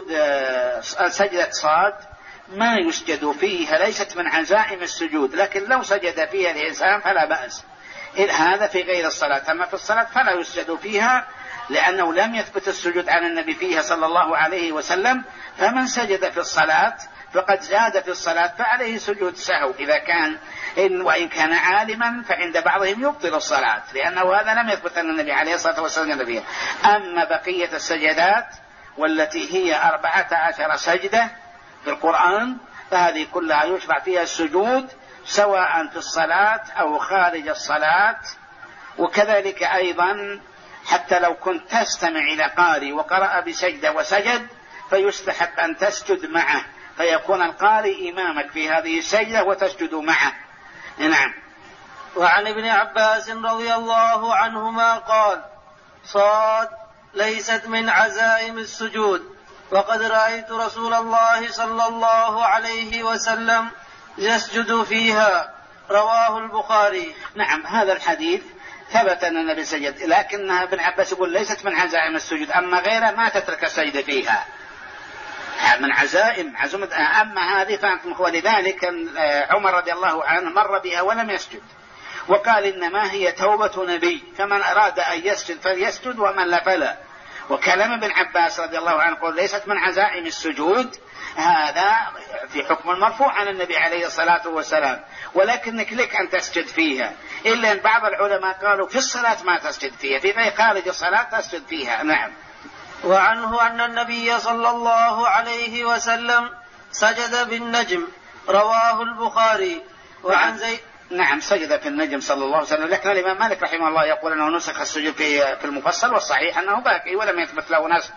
سجدة صاد ما يسجد فيها، ليست من عزائم السجود، لكن لو سجد فيها الإنسان فلا بأس، هذا في غير الصلاة. أما في الصلاة فلا يسجد فيها، لأنه لم يثبت السجود عن النبي فيها صلى الله عليه وسلم، فمن سجد في الصلاة فقد زاد في الصلاة فعليه سجود سهو إذا كان وإن كان عالما، فعند بعضهم يبطل الصلاة، لأنه هذا لم يثبت أن النبي عليه الصلاة والسلام فيها. أما بقية السجدات والتي هي 14 سجدة في القرآن فهذه كلها يشرع فيها السجود سواء في الصلاة أو خارج الصلاة. وكذلك أيضا حتى لو كنت تستمع إلى قارئ وقرأ بسجدة وسجد فيستحب أن تسجد معه، فيكون القارئ إمامك في هذه السجدة وتسجد معه. نعم. وعن ابن عباس رضي الله عنهما قال: صاد ليست من عزائم السجود، وقد رأيت رسول الله صلى الله عليه وسلم يسجد فيها، رواه البخاري. نعم، هذا الحديث ثبت أن النبي سجد، لكنها ابن عباس يقول ليست من عزائم السجود، أما غيرها ما تترك السجد فيها من عزائم أما هذه فأنتم. ولذلك عمر رضي الله عنه مر بها ولم يسجد، وقال إنما هي توبة نبي، فمن أراد أن يسجد فليسجد ومن لا فلا. وكلام ابن عباس رضي الله عنه قال ليست من عزائم السجود، هذا في حكم المرفوع عن النبي عليه الصلاة والسلام، ولكنك لك أن تسجد فيها، إلا أن بعض العلماء قالوا في الصلاة ما تسجد فيها، في خارج الصلاة تسجد فيها. نعم. وعنه أن النبي صلى الله عليه وسلم سجد بالنجم، رواه البخاري. وعن زيد نعم سجد في النجم صلى الله عليه وسلم، لكن الإمام مالك رحمه الله يقول أنه نسخ السجود في المفصل، والصحيح أنه باقي ولم يثبت له نسخ.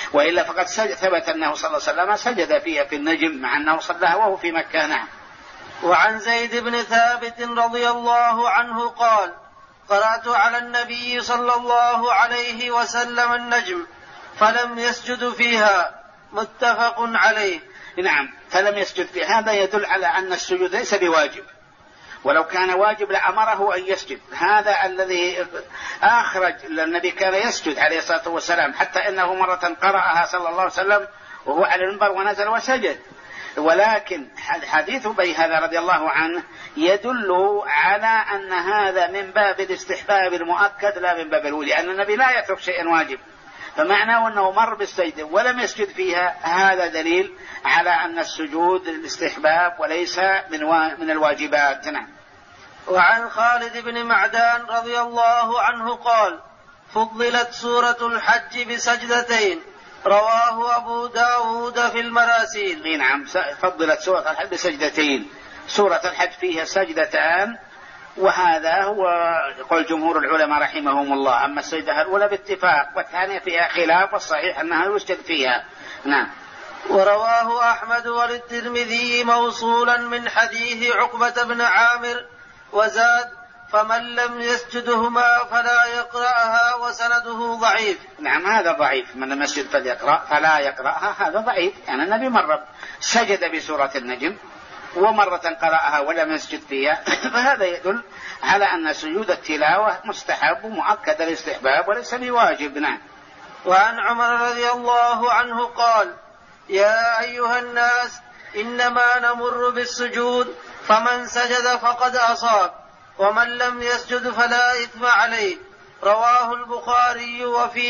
وإلا فقد ثبت أنه صلى الله عليه وسلم سجد فيها في النجم مع أنه صلى وهو في مكة. نعم. وعن زيد بن ثابت رضي الله عنه قال: قرأت على النبي صلى الله عليه وسلم النجم فلم يسجد فيها، متفق عليه. نعم، فلم يسجد فيها، هذا يدل على أن السجود ليس بواجب، ولو كان واجب لأمره أن يسجد. هذا الذي أخرج النبي كان يسجد عليه الصلاة والسلام، حتى إنه مرة قرأها صلى الله عليه وسلم وهو على المنبر ونزل وسجد. ولكن حديث أبي هذا رضي الله عنه يدل على أن هذا من باب الاستحباب المؤكد لا من باب الوجوب، لأن النبي لا يترك شيئا واجب، فمعناه أنه مر بالسجد ولم يسجد فيها، هذا دليل على أن السجود الاستحباب وليس من الواجبات. نعم. وعن خالد بن معدان رضي الله عنه قال: فضلت سورة الحج بسجدتين، رواه أبو داود في المراسيل. نعم، فضلت سورة الحج بسجدتين، سورة الحج فيها سجدتان، وهذا هو قول جمهور العلماء رحمهم الله. أما السجدة الأولى باتفاق، والثانية فيها خلاف، والصحيح أنها يسجد فيها. نعم. ورواه أحمد وللترمذي موصولا من حديث عقبة بن عامر وزاد: فمن لم يسجدهما فلا يقرأها، وسنده ضعيف. نعم، هذا ضعيف، من لم يسجد فلا يقرأها، هذا ضعيف. يعني النبي مرة سجد بسورة النجم ومرة قرأها ولم يسجد فيها، فهذا يدل على أن سجود التلاوة مستحب ومؤكد الاستحباب وليس بواجب. نعم. وعن عمر رضي الله عنه قال: يا أيها الناس، إنما نمر بالسجود، فمن سجد فقد أصاب، ومن لم يسجد فلا إثم عليه. رواه البخاري.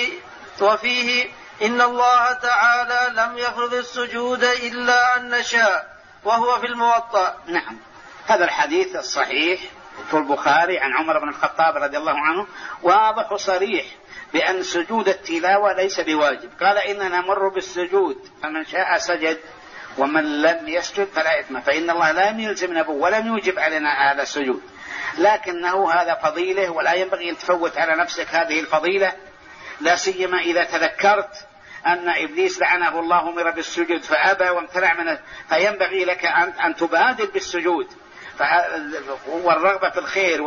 وفيه إن الله تعالى لم يفرض السجود إلا أن نشاء، وهو في الموطأ. نعم، هذا الحديث الصحيح في البخاري عن عمر بن الخطاب رضي الله عنه واضح صريح بأن سجود التلاوة ليس بواجب. قال: إننا نمر بالسجود، فمن شاء سجد ومن لم يسجد فلا إثم، فإن الله لا يلزمنا به ولم يوجب علينا هذا السجود، لكنه هذا فضيلة ولا ينبغي أن تفوت على نفسك هذه الفضيلة، لا سيما إذا تذكرت أن إبليس لعنه الله أمر بالسجود فأبى وامتنع منه، فينبغي لك أن تبادر بالسجود، والرغبة في الخير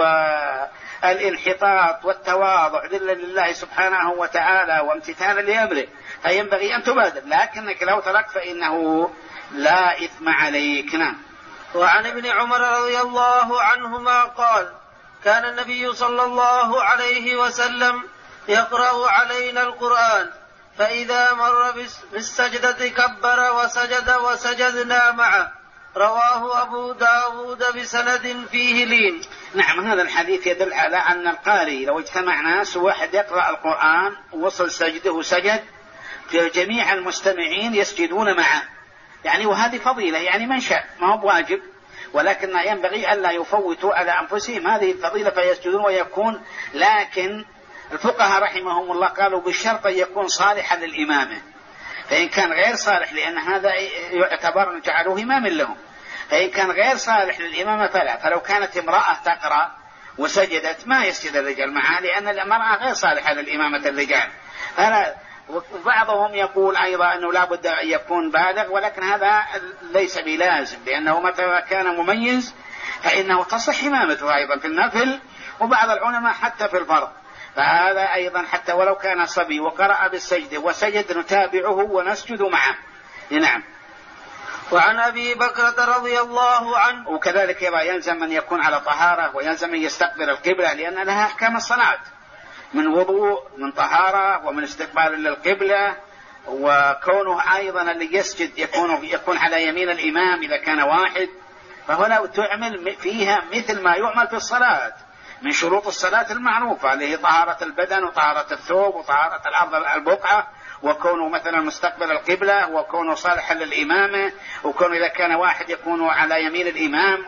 والانحطاط والتواضع لله سبحانه وتعالى وامتثالا لأمره، فينبغي أن تبادر، لكنك لو تركت فإنه لا إثم عليك. نعم. وعن ابن عمر رضي الله عنهما قال: كان النبي صلى الله عليه وسلم يقرأ علينا القرآن، فإذا مر بالسجدة كبر وسجد وسجدنا معه. رواه أبو داود بسند فيه لين. نعم، هذا الحديث يدل على أن القارئ لو اجتمع ناس واحد يقرأ القرآن ووصل سجده سجد، جميع المستمعين يسجدون معه، يعني وهذه فضيلة، يعني من شاء، ما هو واجب، ولكن ينبغي ألا يفوتوا على أنفسهم هذه الفضيلة فيسجدون ويكون. لكن الفقهاء رحمهم الله قالوا بالشرط أن يكون صالحا للإمامة، فإن كان غير صالح، لأن هذا يعتبر جعلوه إماما لهم، فإن كان غير صالح للإمامة فلا. فلو كانت امرأة تقرأ وسجدت ما يسجد الرجال معها، لأن المرأة غير صالحة للإمامة الرجال. وبعضهم يقول أيضا أنه لا بد أن يكون بالغ، ولكن هذا ليس بلازم، لأنه متى كان مميز فإنه تصح إمامته أيضا في النفل، وبعض العلماء حتى في الفرض، فهذا أيضا حتى ولو كان صبي وقرأ بالسجد وسجد نتابعه ونسجد معه. نعم. وعن أبي بكرة رضي الله عنه. وكذلك يلزم أن يكون على طهارة، ويلزم أن يستقبل القبلة، لأن لها أحكام الصلاة من وضوء، من طهارة، ومن استقبال للقبلة، وكونه أيضا اللي يسجد يكون على يمين الإمام إذا كان واحد، فهو لا تعمل فيها مثل ما يعمل في الصلاة من شروط الصلاة المعروفة، اللي هي طهارة البدن وطهارة الثوب وطهارة الأرض البقعة، وكونه مثلا مستقبل القبلة، وكونه صالحا للإمامة، وكونه إذا كان واحد يكون على يمين الإمام،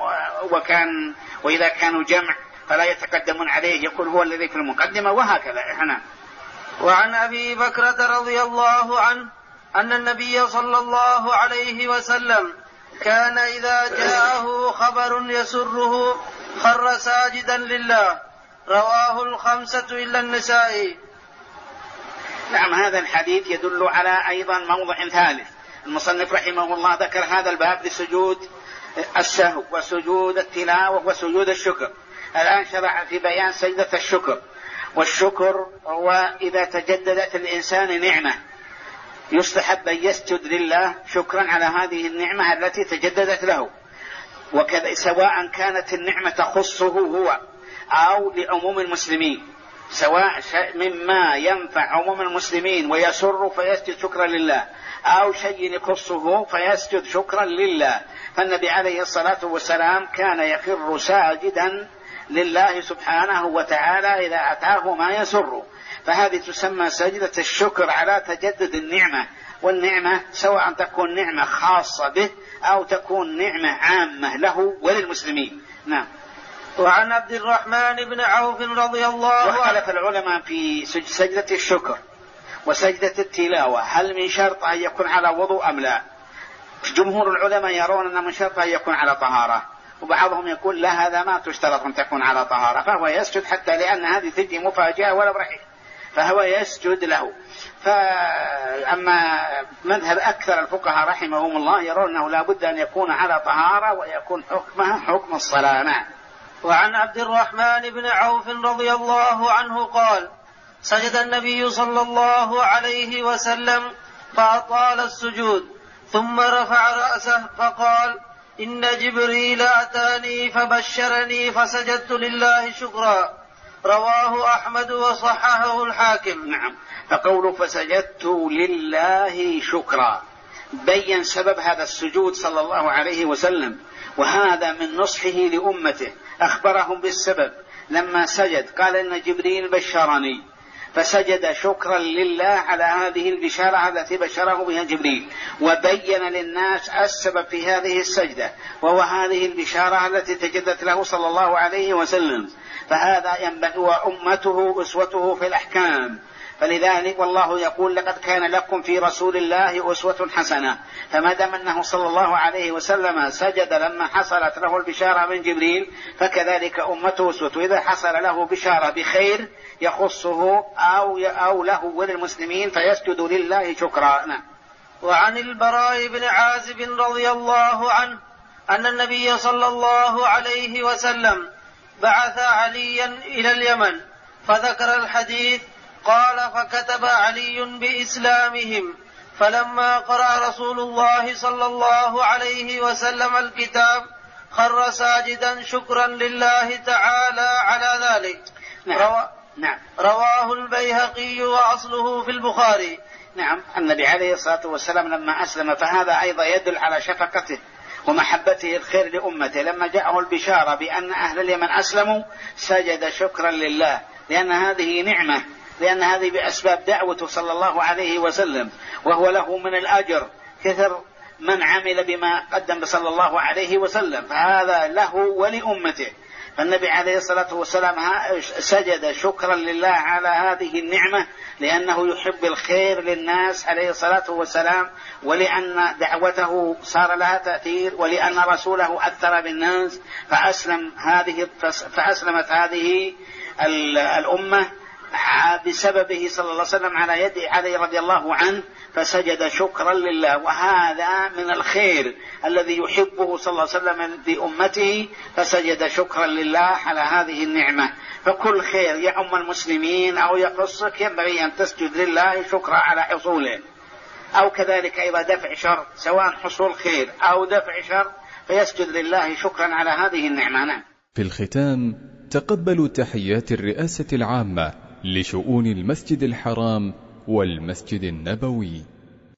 وإذا كانوا جمع فلا يتقدمون عليه، يكون هو الذي في المقدمة، وهكذا. هنا. وعن أبي بكرة رضي الله عنه أن النبي صلى الله عليه وسلم كان إذا جاءه خبر يسره خر ساجدا لله. رواه الخمسة إلا النسائي. نعم، هذا الحديث يدل على أيضا موضع ثالث. المصنف رحمه الله ذكر هذا الباب لسجود السهو وسجود التلاوة وسجود الشكر. الآن شرع في بيان سجدة الشكر. والشكر هو إذا تجددت الإنسان نعمة يستحب أن يسجد لله شكرا على هذه النعمة التي تجددت له، وكذا سواء كانت النعمة تخصه هو أو لعموم المسلمين، سواء مما ينفع عموم المسلمين ويسر فيسجد شكرا لله، أو شيء يخصه فيسجد شكرا لله. فالنبي عليه الصلاة والسلام كان يخر ساجدا لله سبحانه وتعالى إذا أتاه ما يسر، فهذه تسمى سجدة الشكر على تجدد النعمة. والنعمة سواء تكون نعمة خاصة به أو تكون نعمة عامة له وللمسلمين. نعم. وعن عبد الرحمن بن عوف رضي الله عنه. واختلف العلماء في سجدة الشكر وسجدة التلاوة هل من شرط أن يكون على وضوء أم لا. جمهور العلماء يرون أن من شرط أن يكون على طهارة، وبعضهم يقول لا، هذا ما تشترط أن تكون على طهارة، فهو يسجد حتى لأن هذه تجي مفاجأة ولا برحيل، فهو يسجد له. فأما مذهب أكثر الفقهاء رحمهم الله يرون أنه لا بد أن يكون على طهارة ويكون حكمها حكم الصلاة. نعم. وعن عبد الرحمن بن عوف رضي الله عنه قال: سجد النبي صلى الله عليه وسلم فأطال السجود، ثم رفع رأسه فقال: إن جبريل أتاني فبشرني فسجدت لله شكرا. رواه أحمد وصححه الحاكم. نعم. فقوله فسجدت لله شكرا بين سبب هذا السجود صلى الله عليه وسلم، وهذا من نصحه لأمته، أخبرهم بالسبب. لما سجد قال إن جبريل بشرني، فسجد شكرا لله على هذه البشارة التي بشره بها جبريل، وبين للناس السبب في هذه السجدة، وهو هذه البشارة التي تجدت له صلى الله عليه وسلم. فهذا ينبغي وأمته أسوته في الأحكام. فلذلك والله يقول: لقد كان لكم في رسول الله أسوة حسنة. فما دام أنه صلى الله عليه وسلم سجد لما حصلت له البشارة من جبريل، فكذلك أمته أسوة. إذا حصل له بشارة بخير يخصه أو له وللمسلمين فيسجد لله شكرا. وعن البراء بن عازب رضي الله عنه أن النبي صلى الله عليه وسلم بعث عليا إلى اليمن فذكر الحديث. قال: فكتب علي بإسلامهم، فلما قرأ رسول الله صلى الله عليه وسلم الكتاب خر ساجدا شكرا لله تعالى على ذلك. نعم. رواه البيهقي وأصله في البخاري. نعم. النبي عليه الصلاة والسلام لما أسلم فهذا أيضا يدل على شفقته ومحبته الخير لأمته. لما جاءه البشارة بأن أهل اليمن أسلموا سجد شكرا لله، لأن هذه نعمة، لأن هذه بأسباب دعوته صلى الله عليه وسلم، وهو له من الأجر كثر من عمل بما قدم صلى الله عليه وسلم، فهذا له ولأمته. فالنبي عليه الصلاة والسلام سجد شكرا لله على هذه النعمة، لأنه يحب الخير للناس عليه الصلاة والسلام، ولأن دعوته صار لها تأثير، ولأن رسوله أثر بالناس فأسلمت هذه الأمة بسببه صلى الله عليه وسلم على يد علي رضي الله عنه، فسجد شكرا لله. وهذا من الخير الذي يحبه صلى الله عليه وسلم بأمته، فسجد شكرا لله على هذه النعمة. فكل خير يعم المسلمين أو يخصك ينبغي أن تسجد لله شكرا على حصوله، أو كذلك أيضا دفع شر، سواء حصول خير أو دفع شر فيسجد لله شكرا على هذه النعمة. في الختام تقبلوا تحيات الرئاسة العامة لشؤون المسجد الحرام والمسجد النبوي.